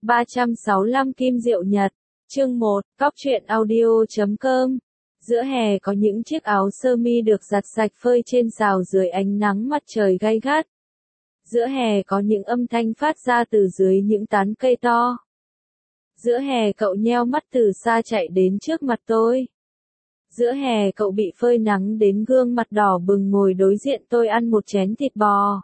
365 Kim Diệu Nhật, chương 1, Cóc truyện audio.com. Giữa hè có những chiếc áo sơ mi được giặt sạch phơi trên rào dưới ánh nắng mặt trời gay gắt. Giữa hè có những âm thanh phát ra từ dưới những tán cây to. Giữa hè cậu nheo mắt từ xa chạy đến trước mặt tôi. Giữa hè cậu bị phơi nắng đến gương mặt đỏ bừng ngồi đối diện tôi ăn một chén thịt bò.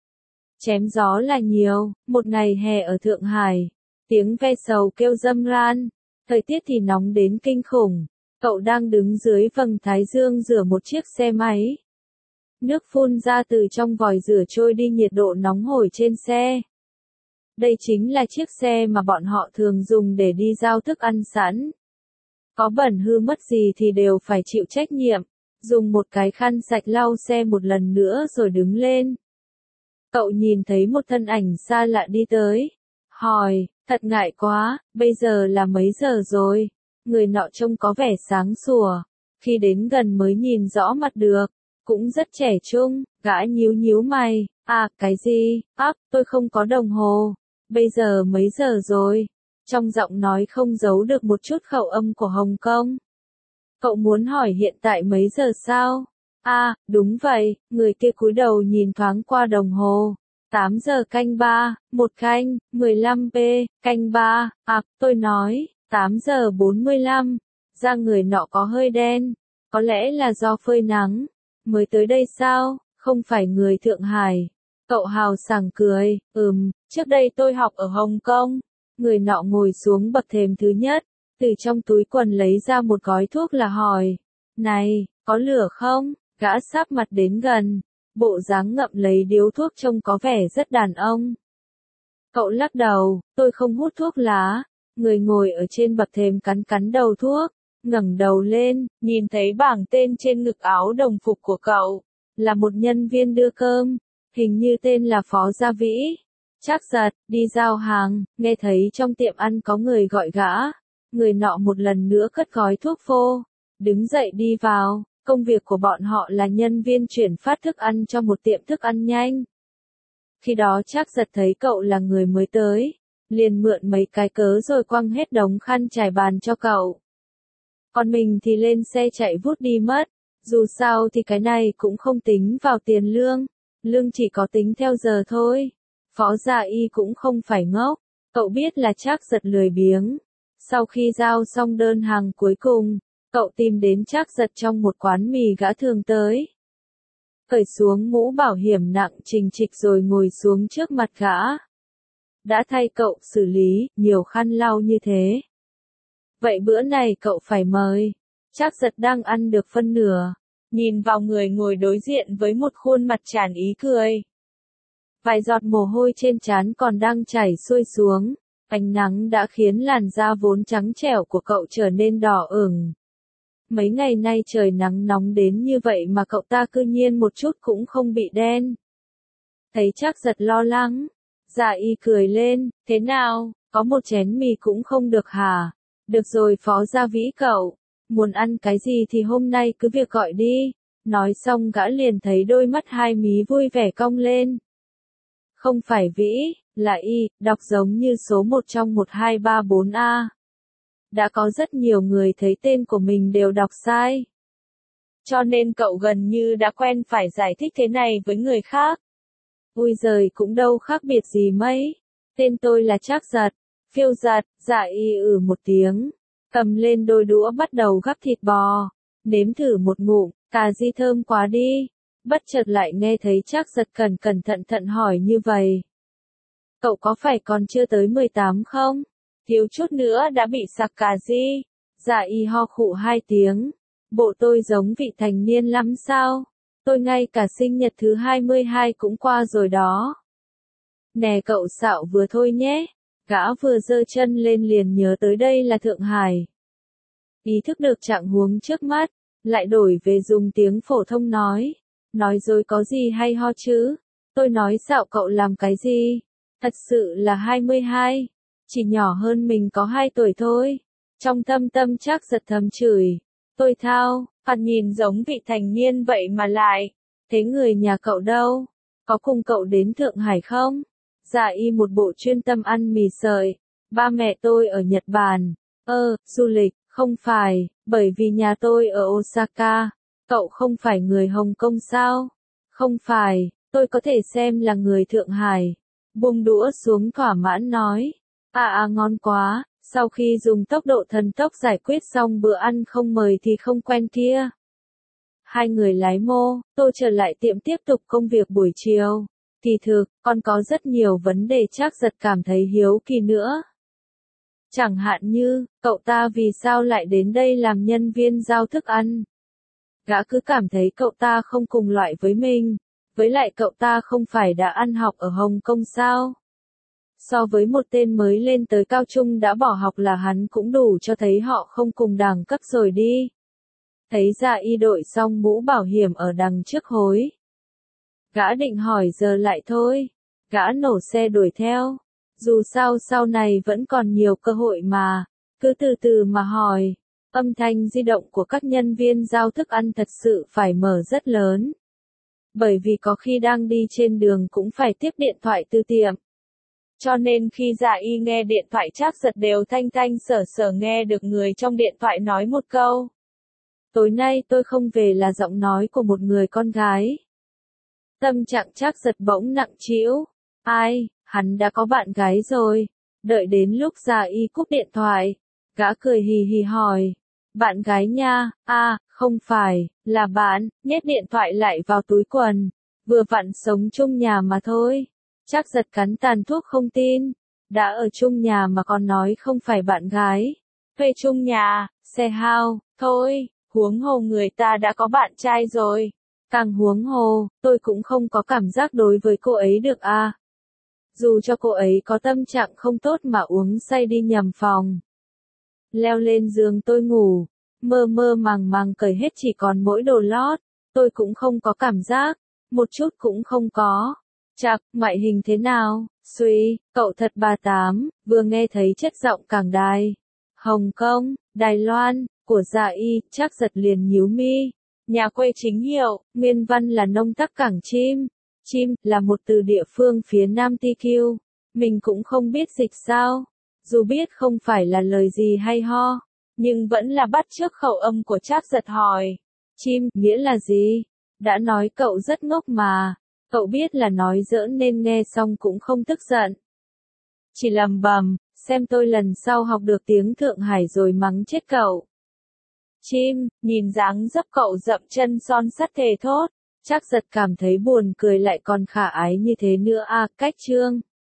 Chém gió là nhiều, một ngày hè ở Thượng Hải. Tiếng ve sầu kêu râm ran, thời tiết thì nóng đến kinh khủng. Cậu đang đứng dưới vầng thái dương rửa một chiếc xe máy. Nước phun ra từ trong vòi rửa trôi đi nhiệt độ nóng hổi trên xe. Đây chính là chiếc xe mà bọn họ thường dùng để đi giao thức ăn sẵn. Có bẩn hư mất gì thì đều phải chịu trách nhiệm. Dùng một cái khăn sạch lau xe một lần nữa rồi đứng lên. Cậu nhìn thấy một thân ảnh xa lạ đi tới. Hỏi, thật ngại quá, bây giờ là mấy giờ rồi? Người nọ trông có vẻ sáng sủa. Khi đến gần mới nhìn rõ mặt được. Cũng rất trẻ trung, gã nhíu nhíu mày. À, cái gì? Tôi không có đồng hồ. Bây giờ mấy giờ rồi? Trong giọng nói không giấu được một chút khẩu âm của Hồng Kông. Cậu muốn hỏi hiện tại mấy giờ sao? À, đúng vậy, người kia cúi đầu nhìn thoáng qua đồng hồ. 8 giờ canh 3, 1 canh, 15p, canh 3, tôi nói, 8 giờ 45. Da người nọ có hơi đen, có lẽ là do phơi nắng. Mới tới đây sao, không phải người Thượng Hải. Cậu hào sảng cười, trước đây tôi học ở Hồng Kông. Người nọ ngồi xuống bậc thềm thứ nhất, từ trong túi quần lấy ra một gói thuốc là hỏi. Này, có lửa không? Gã sáp mặt đến gần, bộ dáng ngậm lấy điếu thuốc trông có vẻ rất đàn ông. Cậu lắc đầu, tôi không hút thuốc lá. Người ngồi ở trên bậc thềm cắn cắn đầu thuốc, ngẩng đầu lên, nhìn thấy bảng tên trên ngực áo đồng phục của cậu. Là một nhân viên đưa cơm, hình như tên là Phó Gia Vĩ. Trác Giật, đi giao hàng, nghe thấy trong tiệm ăn có người gọi gã. Người nọ một lần nữa cất gói thuốc phô, đứng dậy đi vào. Công việc của bọn họ là nhân viên chuyển phát thức ăn cho một tiệm thức ăn nhanh. Khi đó Trác Giật thấy cậu là người mới tới, liền mượn mấy cái cớ rồi quăng hết đống khăn trải bàn cho cậu. Còn mình thì lên xe chạy vút đi mất, dù sao thì cái này cũng không tính vào tiền lương, lương chỉ có tính theo giờ thôi. Phó Gia Y cũng không phải ngốc, cậu biết là Trác Giật lười biếng. Sau khi giao xong đơn hàng cuối cùng, cậu tìm đến Trác Giật trong một quán mì gã thường tới. Cởi xuống mũ bảo hiểm nặng trình trịch rồi ngồi xuống trước mặt gã. Đã thay cậu xử lý nhiều khăn lau như thế. Vậy bữa này cậu phải mời. Trác Giật đang ăn được phân nửa, nhìn vào người ngồi đối diện với một khuôn mặt tràn ý cười. Vài giọt mồ hôi trên trán còn đang chảy xuôi xuống, ánh nắng đã khiến làn da vốn trắng trẻo của cậu trở nên đỏ ửng. Mấy ngày nay trời nắng nóng đến như vậy mà cậu ta cư nhiên một chút cũng không bị đen. Thấy Trác Giật lo lắng, Dạ Y cười lên, thế nào, có một chén mì cũng không được hả? Được rồi Phó Gia Vĩ cậu, muốn ăn cái gì thì hôm nay cứ việc gọi đi. Nói xong gã liền thấy đôi mắt hai mí vui vẻ cong lên. Không phải Vĩ, là Y, đọc giống như số 1 trong 1234A. Đã có rất nhiều người thấy tên của mình đều đọc sai. Cho nên cậu gần như đã quen phải giải thích thế này với người khác. Ui giời cũng đâu khác biệt gì mấy. Tên tôi là Trác Giật, Phiêu Giật. Dạ Y một tiếng, cầm lên đôi đũa bắt đầu gắp thịt bò. Nếm thử một ngụm, cà ri thơm quá đi. Bất chợt lại nghe thấy Trác Giật cẩn thận hỏi như vậy. Cậu có phải còn chưa tới 18 không? Thiếu chút nữa đã bị sặc cà ri. Dạ Y ho khụ 2 tiếng. Bộ tôi giống vị thành niên lắm sao? Tôi ngay cả sinh nhật thứ 22 cũng qua rồi đó. Nè cậu xạo vừa thôi nhé. Gã vừa giơ chân lên liền nhớ tới đây là Thượng Hải. Ý thức được trạng huống trước mắt, lại đổi về dùng tiếng phổ thông nói. Nói dối có gì hay ho chứ? Tôi nói xạo cậu làm cái gì? Thật sự là 22. Chỉ nhỏ hơn mình có 2 tuổi thôi. Trong thâm tâm Trác Giật thầm chửi. Tôi thao, phạt nhìn giống vị thành niên vậy mà lại. Thế người nhà cậu đâu? Có cùng cậu đến Thượng Hải không? Dạ Y một bộ chuyên tâm ăn mì sợi. Ba mẹ tôi ở Nhật Bản. Du lịch, không phải, bởi vì nhà tôi ở Osaka. Cậu không phải người Hồng Kông sao? Không phải, tôi có thể xem là người Thượng Hải. Buông đũa xuống thỏa mãn nói. Ngon quá, sau khi dùng tốc độ thần tốc giải quyết xong bữa ăn không mời thì không quen kia. Hai người lái mô tô trở lại tiệm tiếp tục công việc buổi chiều. Kỳ thực, còn có rất nhiều vấn đề Trác Giật cảm thấy hiếu kỳ nữa. Chẳng hạn như, cậu ta vì sao lại đến đây làm nhân viên giao thức ăn? Gã cứ cảm thấy cậu ta không cùng loại với mình, với lại cậu ta không phải đã ăn học ở Hồng Kông sao? So với một tên mới lên tới cao trung đã bỏ học là hắn cũng đủ cho thấy họ không cùng đẳng cấp rồi đi. Thấy Dạ Y đội xong mũ bảo hiểm ở đằng trước hối. Gã định hỏi giờ lại thôi. Gã nổ xe đuổi theo. Dù sao sau này vẫn còn nhiều cơ hội mà. Cứ từ từ mà hỏi. Âm thanh di động của các nhân viên giao thức ăn thật sự phải mở rất lớn. Bởi vì có khi đang đi trên đường cũng phải tiếp điện thoại từ tiệm. Cho nên khi Dạ Y nghe điện thoại Trác Giật đều thanh thanh sở sở nghe được người trong điện thoại nói một câu. Tối nay tôi không về là giọng nói của một người con gái. Tâm trạng Trác Giật bỗng nặng trĩu. Ai, hắn đã có bạn gái rồi. Đợi đến lúc Dạ Y cúp điện thoại, gã cười hì hì hỏi. Bạn gái nha, không phải, là bạn, nhét điện thoại lại vào túi quần. Vừa vặn sống chung nhà mà thôi. Trác Giật cắn tàn thuốc không tin. Đã ở chung nhà mà còn nói không phải bạn gái. Thuê chung nhà, xe hao, thôi, huống hồ người ta đã có bạn trai rồi. Càng huống hồ, tôi cũng không có cảm giác đối với cô ấy được Dù cho cô ấy có tâm trạng không tốt mà uống say đi nhầm phòng. Leo lên giường tôi ngủ, mơ mơ màng màng cởi hết chỉ còn mỗi đồ lót, tôi cũng không có cảm giác, một chút cũng không có. Chạc, ngoại hình thế nào? Suy, cậu thật bà tám, vừa nghe thấy chất giọng cảng đài. Hồng Kông, Đài Loan, của Dạ Y, Trác Giật liền nhíu mi. Nhà quê chính hiệu, nguyên văn là nông tác cảng chim. Chim, là một từ địa phương phía Nam TQ. Mình cũng không biết dịch sao. Dù biết không phải là lời gì hay ho, nhưng vẫn là bắt chước khẩu âm của Trác Giật hỏi. Chim, nghĩa là gì? Đã nói cậu rất ngốc mà. Cậu biết là nói giỡn nên nghe xong cũng không tức giận. Chỉ lầm bầm, xem tôi lần sau học được tiếng Thượng Hải rồi mắng chết cậu. Chim, nhìn dáng dấp cậu dậm chân son sắt thề thốt. Trác Giật cảm thấy buồn cười lại còn khả ái như thế nữa cách chương.